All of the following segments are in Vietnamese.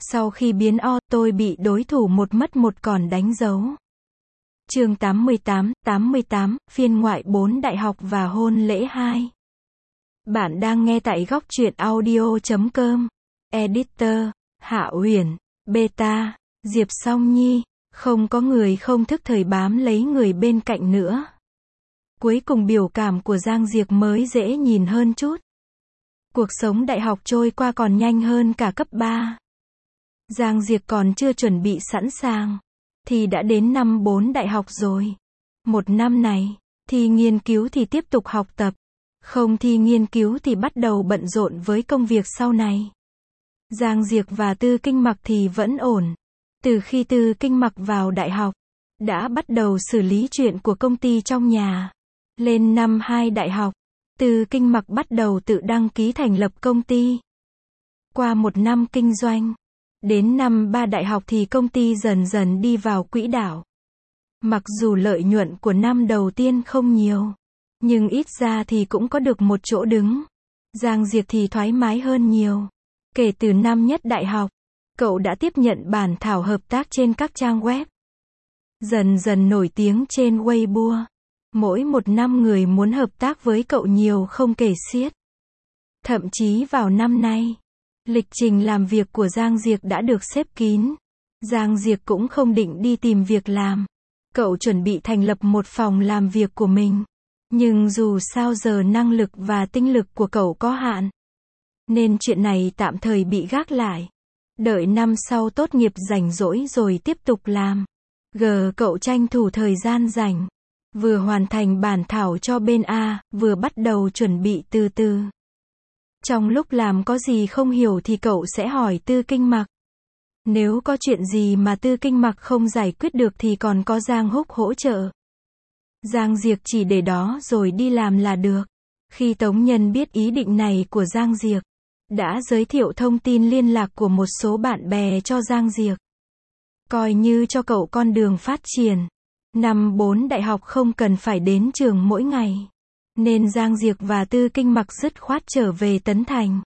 Sau khi biến O, tôi bị đối thủ một mất một còn đánh dấu. Chương 88, phiên ngoại 4 đại học và hôn lễ 2. Bạn đang nghe tại góc truyện audio.com. Editor, Hạ Uyển, Beta, Diệp Song Nhi. Không có người không thức thời bám lấy người bên cạnh nữa. Cuối cùng biểu cảm của Giang Diệc mới dễ nhìn hơn chút. Cuộc sống đại học trôi qua còn nhanh hơn cả cấp 3. Giang Diệc còn chưa chuẩn bị sẵn sàng, thì đã đến năm 4 đại học rồi. Một năm này, thi nghiên cứu thì tiếp tục học tập, không thi nghiên cứu thì bắt đầu bận rộn với công việc sau này. Giang Diệc và Tư Kinh Mặc thì vẫn ổn. Từ khi Tư Kinh Mặc vào đại học, đã bắt đầu xử lý chuyện của công ty trong nhà. Lên năm 2 đại học, Tư Kinh Mặc bắt đầu tự đăng ký thành lập công ty. Qua một năm kinh doanh, đến năm 3 đại học thì công ty dần dần đi vào quỹ đạo. Mặc dù lợi nhuận của năm đầu tiên không nhiều, nhưng ít ra thì cũng có được một chỗ đứng. Giang Diệc thì thoải mái hơn nhiều. Kể từ năm nhất đại học, cậu đã tiếp nhận bản thảo hợp tác trên các trang web. Dần dần nổi tiếng trên Weibo. Mỗi một năm người muốn hợp tác với cậu nhiều không kể xiết. Thậm chí vào năm nay, lịch trình làm việc của Giang Diệc đã được xếp kín. Giang Diệc cũng không định đi tìm việc làm. Cậu chuẩn bị thành lập một phòng làm việc của mình. Nhưng dù sao giờ năng lực và tinh lực của cậu có hạn, nên chuyện này tạm thời bị gác lại. Đợi năm sau tốt nghiệp rảnh rỗi rồi tiếp tục làm. Cậu tranh thủ thời gian rảnh, vừa hoàn thành bản thảo cho bên A, vừa bắt đầu chuẩn bị từ từ. Trong lúc làm có gì không hiểu thì cậu sẽ hỏi Tư Kinh Mặc. Nếu có chuyện gì mà Tư Kinh Mặc không giải quyết được thì còn có Giang Húc hỗ trợ. Giang Diệc chỉ để đó rồi đi làm là được. Khi Tống Nhân biết ý định này của Giang Diệc, đã giới thiệu thông tin liên lạc của một số bạn bè cho Giang Diệc. Coi như cho cậu con đường phát triển. Năm 4 đại học không cần phải đến trường mỗi ngày, nên Giang Diệc và Tư Kinh Mặc dứt khoát trở về Tấn Thành.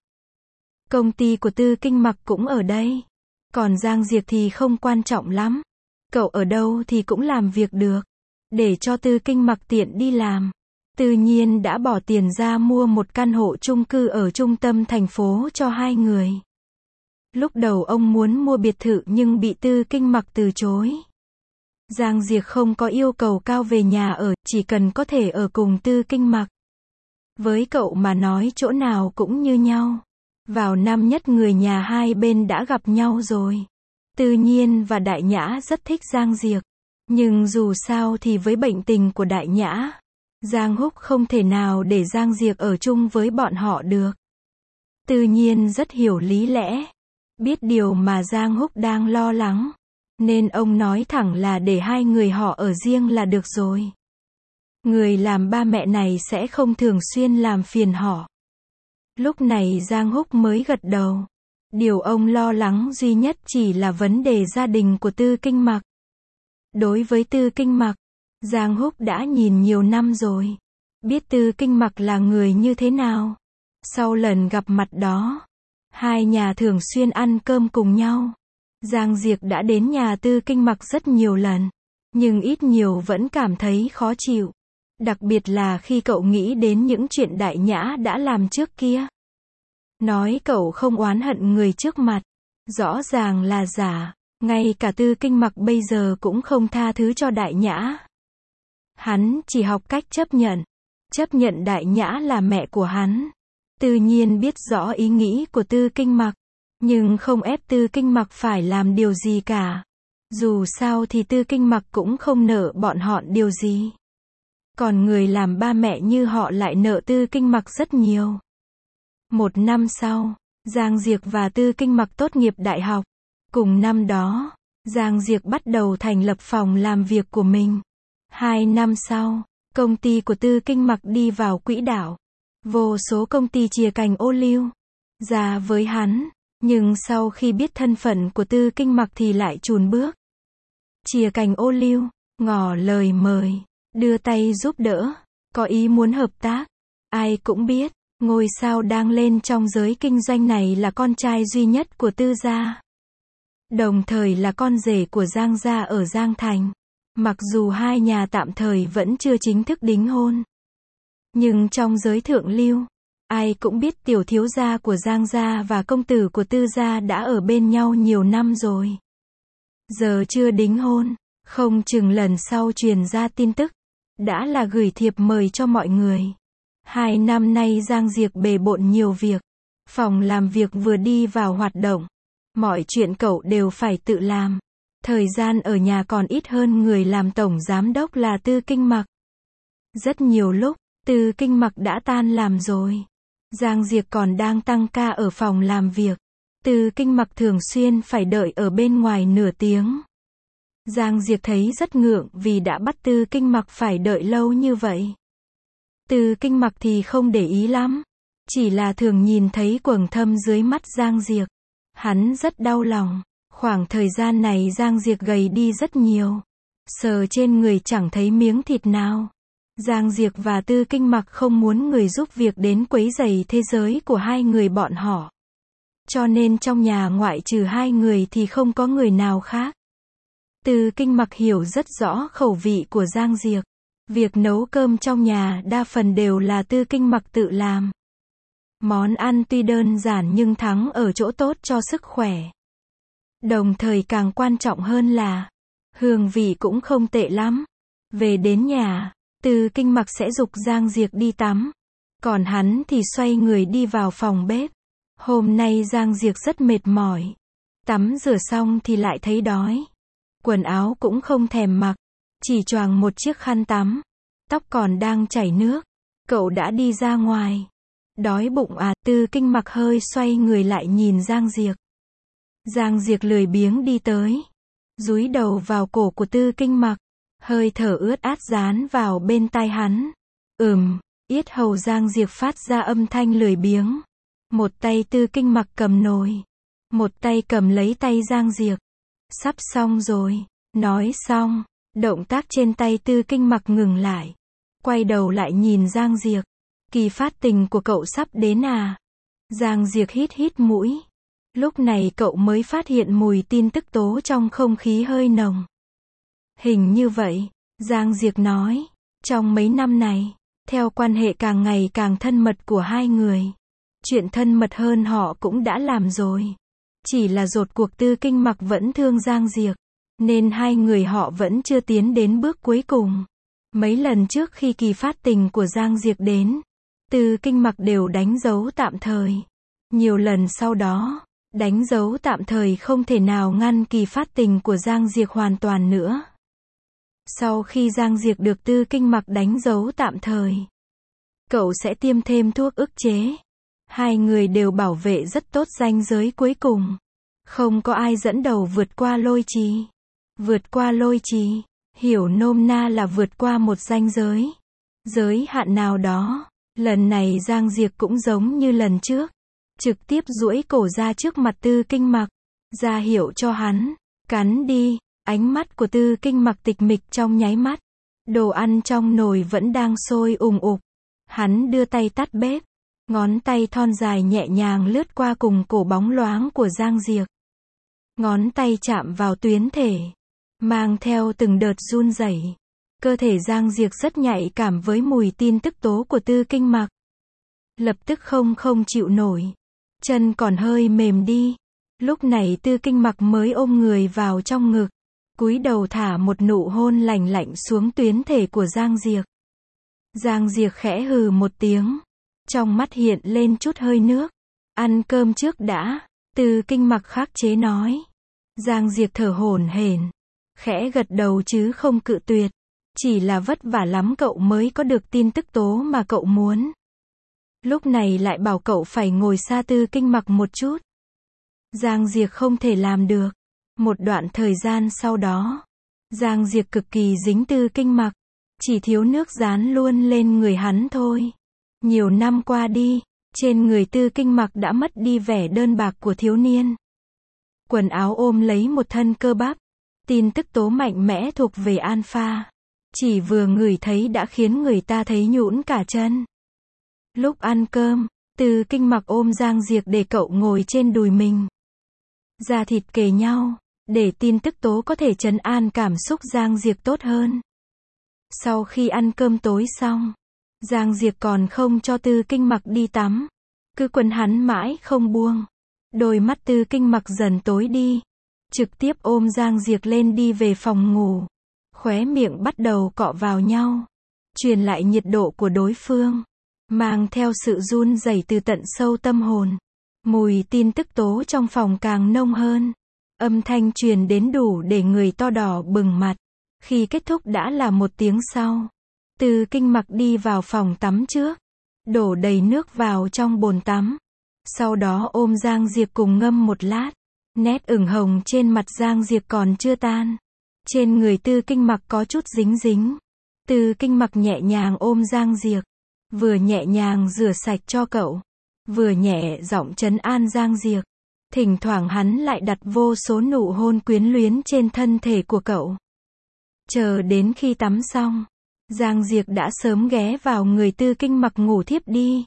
Công ty của Tư Kinh Mặc cũng ở đây. Còn Giang Diệc thì không quan trọng lắm. Cậu ở đâu thì cũng làm việc được. Để cho Tư Kinh Mặc tiện đi làm, Tư Nhiên đã bỏ tiền ra mua một căn hộ chung cư ở trung tâm thành phố cho hai người. Lúc đầu ông muốn mua biệt thự nhưng bị Tư Kinh Mặc từ chối. Giang Diệc không có yêu cầu cao về nhà ở, chỉ cần có thể ở cùng Tư Kinh Mặc. Với cậu mà nói chỗ nào cũng như nhau. Vào năm nhất người nhà hai bên đã gặp nhau rồi. Tư Nhiên và Đại Nhã rất thích Giang Diệc. Nhưng dù sao thì với bệnh tình của Đại Nhã, Giang Húc không thể nào để Giang Diệc ở chung với bọn họ được. Tư Nhiên rất hiểu lý lẽ, biết điều mà Giang Húc đang lo lắng, nên ông nói thẳng là để hai người họ ở riêng là được rồi. Người làm ba mẹ này sẽ không thường xuyên làm phiền họ. Lúc này Giang Húc mới gật đầu. Điều ông lo lắng duy nhất chỉ là vấn đề gia đình của Tư Kinh Mặc. Đối với Tư Kinh Mặc, Giang Húc đã nhìn nhiều năm rồi, biết Tư Kinh Mặc là người như thế nào. Sau lần gặp mặt đó, hai nhà thường xuyên ăn cơm cùng nhau. Giang Diệc đã đến nhà Tư Kinh Mặc rất nhiều lần, nhưng ít nhiều vẫn cảm thấy khó chịu. Đặc biệt là khi cậu nghĩ đến những chuyện Đại Nhã đã làm trước kia. Nói cậu không oán hận người trước mặt, rõ ràng là giả. Ngay cả Tư Kinh Mặc bây giờ cũng không tha thứ cho Đại Nhã. Hắn chỉ học cách chấp nhận Đại Nhã là mẹ của hắn. Tự nhiên biết rõ ý nghĩ của Tư Kinh Mặc, nhưng không ép Tư Kinh Mặc phải làm điều gì cả. Dù sao thì Tư Kinh Mặc cũng không nợ bọn họ điều gì. Còn người làm ba mẹ như họ lại nợ Tư Kinh Mặc rất nhiều. Một năm sau, Giang Diệc và Tư Kinh Mặc tốt nghiệp đại học. Cùng năm đó, Giang Diệc bắt đầu thành lập phòng làm việc của mình. 2 năm sau, công ty của Tư Kinh Mặc đi vào quỹ đạo. Vô số công ty chìa cành ô liu ra với hắn, nhưng sau khi biết thân phận của Tư Kinh Mặc thì lại chùn bước. Chìa cành ô liu, ngỏ lời mời, đưa tay giúp đỡ, có ý muốn hợp tác. Ai cũng biết, ngôi sao đang lên trong giới kinh doanh này là con trai duy nhất của Tư gia. đồng thời là con rể của Giang gia ở Giang Thành. Mặc dù hai nhà tạm thời vẫn chưa chính thức đính hôn, nhưng trong giới thượng lưu, ai cũng biết tiểu thiếu gia của Giang gia và công tử của Tư gia đã ở bên nhau nhiều năm rồi. Giờ chưa đính hôn, không chừng lần sau truyền ra tin tức, đã là gửi thiệp mời cho mọi người. 2 năm nay Giang Diệc bề bộn nhiều việc, phòng làm việc vừa đi vào hoạt động, mọi chuyện cậu đều phải tự làm. Thời gian ở nhà còn ít hơn người làm tổng giám đốc là Tư Kinh Mặc. Rất nhiều lúc, Tư Kinh Mặc đã tan làm rồi. Giang Diệc còn đang tăng ca ở phòng làm việc. Tư Kinh Mặc thường xuyên phải đợi ở bên ngoài nửa tiếng. Giang Diệc thấy rất ngượng vì đã bắt Tư Kinh Mặc phải đợi lâu như vậy. Tư Kinh Mặc thì không để ý lắm, chỉ là thường nhìn thấy quầng thâm dưới mắt Giang Diệc. Hắn rất đau lòng. Khoảng thời gian này Giang Diệc gầy đi rất nhiều. Sờ trên người chẳng thấy miếng thịt nào. Giang Diệc và Tư Kinh Mặc không muốn người giúp việc đến quấy rầy thế giới của hai người bọn họ. Cho nên trong nhà ngoại trừ hai người thì không có người nào khác. Tư Kinh Mặc hiểu rất rõ khẩu vị của Giang Diệc. Việc nấu cơm trong nhà đa phần đều là Tư Kinh Mặc tự làm. Món ăn tuy đơn giản nhưng thắng ở chỗ tốt cho sức khỏe. Đồng thời càng quan trọng hơn là, hương vị cũng không tệ lắm. Về đến nhà, Tư Kinh Mặc sẽ giục Giang Diệc đi tắm. Còn hắn thì xoay người đi vào phòng bếp. Hôm nay Giang Diệc rất mệt mỏi. Tắm rửa xong thì lại thấy đói. Quần áo cũng không thèm mặc, chỉ choàng một chiếc khăn tắm. Tóc còn đang chảy nước. Cậu đã đi ra ngoài. Đói bụng à? Tư Kinh Mặc hơi xoay người lại nhìn Giang Diệc. Giang Diệc lười biếng đi tới, dúi đầu vào cổ của Tư Kinh Mặc, hơi thở ướt át dán vào bên tai hắn. Yết hầu Giang Diệc phát ra âm thanh lười biếng. Một tay Tư Kinh Mặc cầm nồi, một tay cầm lấy tay Giang Diệc. Sắp xong rồi. Nói xong, động tác trên tay Tư Kinh Mặc ngừng lại. Quay đầu lại nhìn Giang Diệc. Kỳ phát tình của cậu sắp đến à? Giang Diệc hít hít mũi. Lúc này cậu mới phát hiện mùi tin tức tố trong không khí hơi nồng. Hình như vậy, Giang Diệc nói. Trong mấy năm này, theo quan hệ càng ngày càng thân mật của hai người, chuyện thân mật hơn họ cũng đã làm rồi. Chỉ là rốt cuộc Tư Kinh Mặc vẫn thương Giang Diệc, nên hai người họ vẫn chưa tiến đến bước cuối cùng. Mấy lần trước khi kỳ phát tình của Giang Diệc đến, Tư Kinh Mặc đều đánh dấu tạm thời. Nhiều lần sau đó, đánh dấu tạm thời không thể nào ngăn kỳ phát tình của Giang Diệc hoàn toàn nữa. Sau khi Giang Diệc được Tư Kinh Mặc đánh dấu tạm thời, cậu sẽ tiêm thêm thuốc ức chế. Hai người đều bảo vệ rất tốt ranh giới cuối cùng. Không có ai dẫn đầu vượt qua lôi trì. Vượt qua lôi trì, hiểu nôm na là vượt qua một ranh giới. Giới hạn nào đó. Lần này Giang Diệc cũng giống như lần trước. Trực tiếp duỗi cổ ra trước mặt Tư Kinh Mặc. Ra hiệu cho hắn. Cắn đi. Ánh mắt của Tư Kinh Mặc tịch mịch trong nháy mắt. Đồ ăn trong nồi vẫn đang sôi ùng ục. Hắn đưa tay tắt bếp. Ngón tay thon dài nhẹ nhàng lướt qua cùng cổ bóng loáng của Giang Diệc. Ngón tay chạm vào tuyến thể, mang theo từng đợt run rẩy. Cơ thể Giang Diệc rất nhạy cảm với mùi tin tức tố của Tư Kinh Mặc. Lập tức không chịu nổi. Chân còn hơi mềm đi. Lúc này Tư Kinh Mặc mới ôm người vào trong ngực, cúi đầu thả một nụ hôn lành lạnh xuống tuyến thể của Giang Diệc. Giang Diệc khẽ hừ một tiếng. Trong mắt hiện lên chút hơi nước. Ăn cơm trước đã. Tư Kinh Mặc khắc chế nói. Giang Diệc thở hổn hển, khẽ gật đầu chứ không cự tuyệt. Chỉ là vất vả lắm cậu mới có được tin tức tố mà cậu muốn. Lúc này lại bảo cậu phải ngồi xa Tư Kinh Mặc một chút. Giang Diệc không thể làm được. Một đoạn thời gian sau đó, Giang Diệc cực kỳ dính Tư Kinh Mặc. Chỉ thiếu nước dán luôn lên người hắn thôi. Nhiều năm qua đi, trên người Tư Kinh Mặc đã mất đi vẻ đơn bạc của thiếu niên. Quần áo ôm lấy một thân cơ bắp. Tin tức tố mạnh mẽ thuộc về alpha. Chỉ vừa ngửi thấy đã khiến người ta thấy nhũn cả chân. Lúc ăn cơm, Tư Kinh Mặc ôm Giang Diệc để cậu ngồi trên đùi mình. da thịt kề nhau, để tin tức tố có thể trấn an cảm xúc Giang Diệc tốt hơn. Sau khi ăn cơm tối xong, Giang Diệc còn không cho Tư Kinh Mặc đi tắm, cứ quấn hắn mãi không buông. Đôi mắt Tư Kinh Mặc dần tối đi, trực tiếp ôm Giang Diệc lên đi về phòng ngủ. Khóe miệng bắt đầu cọ vào nhau, truyền lại nhiệt độ của đối phương, mang theo sự run rẩy từ tận sâu tâm hồn. Mùi tin tức tố trong phòng càng nông hơn. Âm thanh truyền đến đủ để người to đỏ bừng mặt. Khi kết thúc đã là 1 tiếng sau. Tư Kinh Mặc đi vào phòng tắm trước, đổ đầy nước vào trong bồn tắm. Sau đó ôm Giang Diệc cùng ngâm một lát. Nét ửng hồng trên mặt Giang Diệc còn chưa tan. Trên người Tư Kinh Mặc có chút dính dính. Tư Kinh Mặc nhẹ nhàng ôm Giang Diệc, vừa nhẹ nhàng rửa sạch cho cậu, vừa nhẹ giọng trấn an Giang Diệc. Thỉnh thoảng hắn lại đặt vô số nụ hôn quyến luyến trên thân thể của cậu. Chờ đến khi tắm xong, Giang Diệc đã sớm ghé vào người Tư Kinh Mặc ngủ thiếp đi.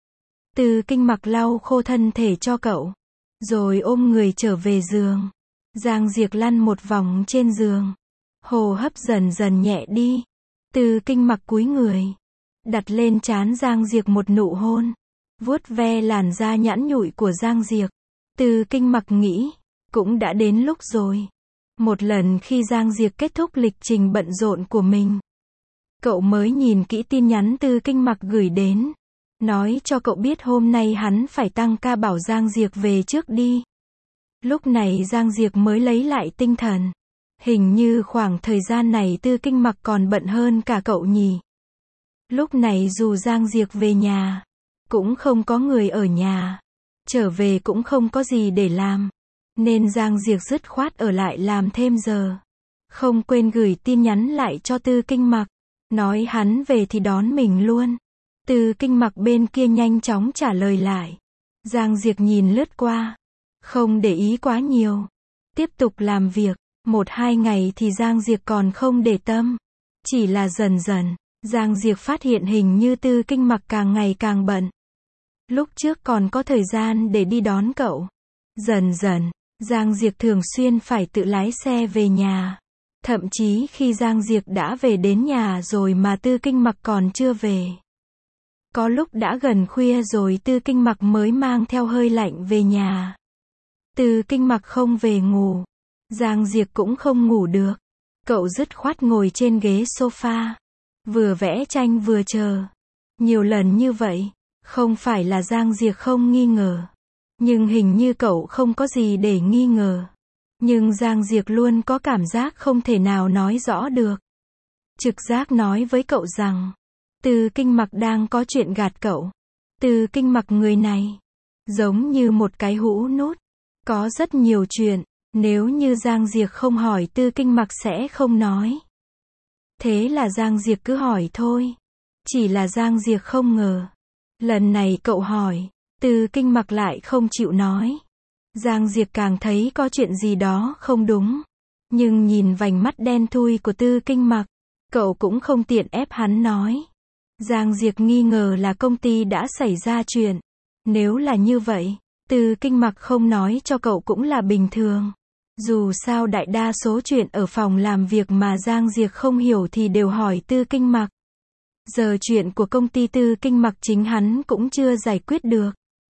Tư Kinh Mặc lau khô thân thể cho cậu, rồi ôm người trở về giường. Giang Diệc lăn một vòng trên giường, hô hấp dần dần nhẹ đi. Tư Kinh Mặc cúi người, đặt lên trán Giang Diệc một nụ hôn, vuốt ve làn da nhẵn nhụi của Giang Diệc. Tư Kinh Mặc nghĩ, cũng đã đến lúc rồi. Một lần khi Giang Diệc kết thúc lịch trình bận rộn của mình, cậu mới nhìn kỹ tin nhắn Tư Kinh Mặc gửi đến, nói cho cậu biết hôm nay hắn phải tăng ca bảo Giang Diệc về trước đi. Lúc này Giang Diệc mới lấy lại tinh thần. Hình như khoảng thời gian này Tư Kinh Mặc còn bận hơn cả cậu nhỉ. Lúc này dù Giang Diệc về nhà, cũng không có người ở nhà. Trở về cũng không có gì để làm. Nên Giang Diệc dứt khoát ở lại làm thêm giờ. Không quên gửi tin nhắn lại cho Tư Kinh Mặc, nói hắn về thì đón mình luôn. Tư Kinh Mặc bên kia nhanh chóng trả lời lại. Giang Diệc nhìn lướt qua, không để ý quá nhiều, tiếp tục làm việc. 1-2 ngày thì Giang Diệc còn không để tâm. Chỉ là dần dần, Giang Diệc phát hiện hình như Tư Kinh Mặc càng ngày càng bận. Lúc trước còn có thời gian để đi đón cậu. Dần dần, Giang Diệc thường xuyên phải tự lái xe về nhà. Thậm chí khi Giang Diệc đã về đến nhà rồi mà Tư Kinh Mặc còn chưa về. Có lúc đã gần khuya rồi Tư Kinh Mặc mới mang theo hơi lạnh về nhà. Tư Kinh Mặc không về ngủ, Giang Diệc cũng không ngủ được. Cậu dứt khoát ngồi trên ghế sofa, vừa vẽ tranh vừa chờ. Nhiều lần như vậy, không phải là Giang Diệc không nghi ngờ, nhưng hình như cậu không có gì để nghi ngờ. Nhưng Giang Diệc luôn có cảm giác không thể nào nói rõ được. Trực giác nói với cậu rằng, Tư Kinh Mặc đang có chuyện gạt cậu. Tư Kinh Mặc người này, giống như một cái hũ nút, có rất nhiều chuyện. Nếu như Giang Diệc không hỏi Tư Kinh Mặc sẽ không nói. Thế là Giang Diệc cứ hỏi thôi. Chỉ là Giang Diệc không ngờ. Lần này cậu hỏi, Tư Kinh Mặc lại không chịu nói. Giang Diệc càng thấy có chuyện gì đó không đúng. Nhưng nhìn vành mắt đen thui của Tư Kinh Mặc, cậu cũng không tiện ép hắn nói. Giang Diệc nghi ngờ là công ty đã xảy ra chuyện. Nếu là như vậy, Tư Kinh Mặc không nói cho cậu cũng là bình thường. Dù sao đại đa số chuyện ở phòng làm việc mà Giang Diệc không hiểu thì đều hỏi Tư Kinh Mặc. Giờ chuyện của công ty Tư Kinh Mặc chính hắn cũng chưa giải quyết được.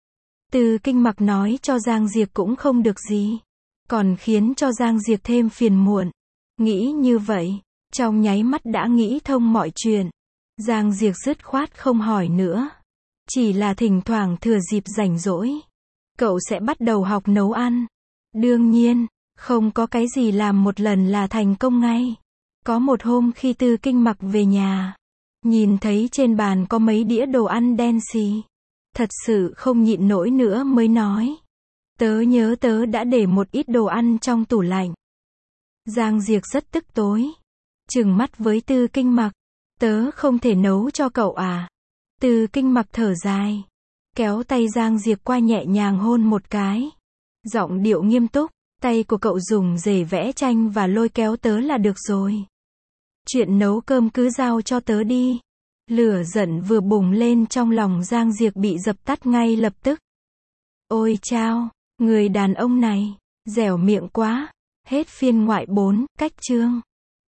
Tư Kinh Mặc nói cho Giang Diệc cũng không được gì, còn khiến cho Giang Diệc thêm phiền muộn. Nghĩ như vậy, trong nháy mắt đã nghĩ thông mọi chuyện. Giang Diệc dứt khoát không hỏi nữa. Chỉ là thỉnh thoảng thừa dịp rảnh rỗi, cậu sẽ bắt đầu học nấu ăn. Đương nhiên, không có cái gì làm một lần là thành công ngay. Có một hôm khi Tư Kinh Mặc về nhà, nhìn thấy trên bàn có mấy đĩa đồ ăn đen xì. Thật sự không nhịn nổi nữa mới nói. Tớ nhớ tớ đã để một ít đồ ăn trong tủ lạnh. Giang Diệc rất tức tối, trừng mắt với Tư Kinh Mặc. Tớ không thể nấu cho cậu à? Tư Kinh Mặc thở dài, kéo tay Giang Diệc qua nhẹ nhàng hôn một cái. Giọng điệu nghiêm túc, tay của cậu dùng rể vẽ tranh và lôi kéo tớ là được rồi. Chuyện nấu cơm cứ giao cho tớ đi. Lửa giận vừa bùng lên trong lòng Giang Diệc bị dập tắt ngay lập tức. Ôi chao, người đàn ông này, Dẻo miệng quá. Hết phiên ngoại 4, cách chương.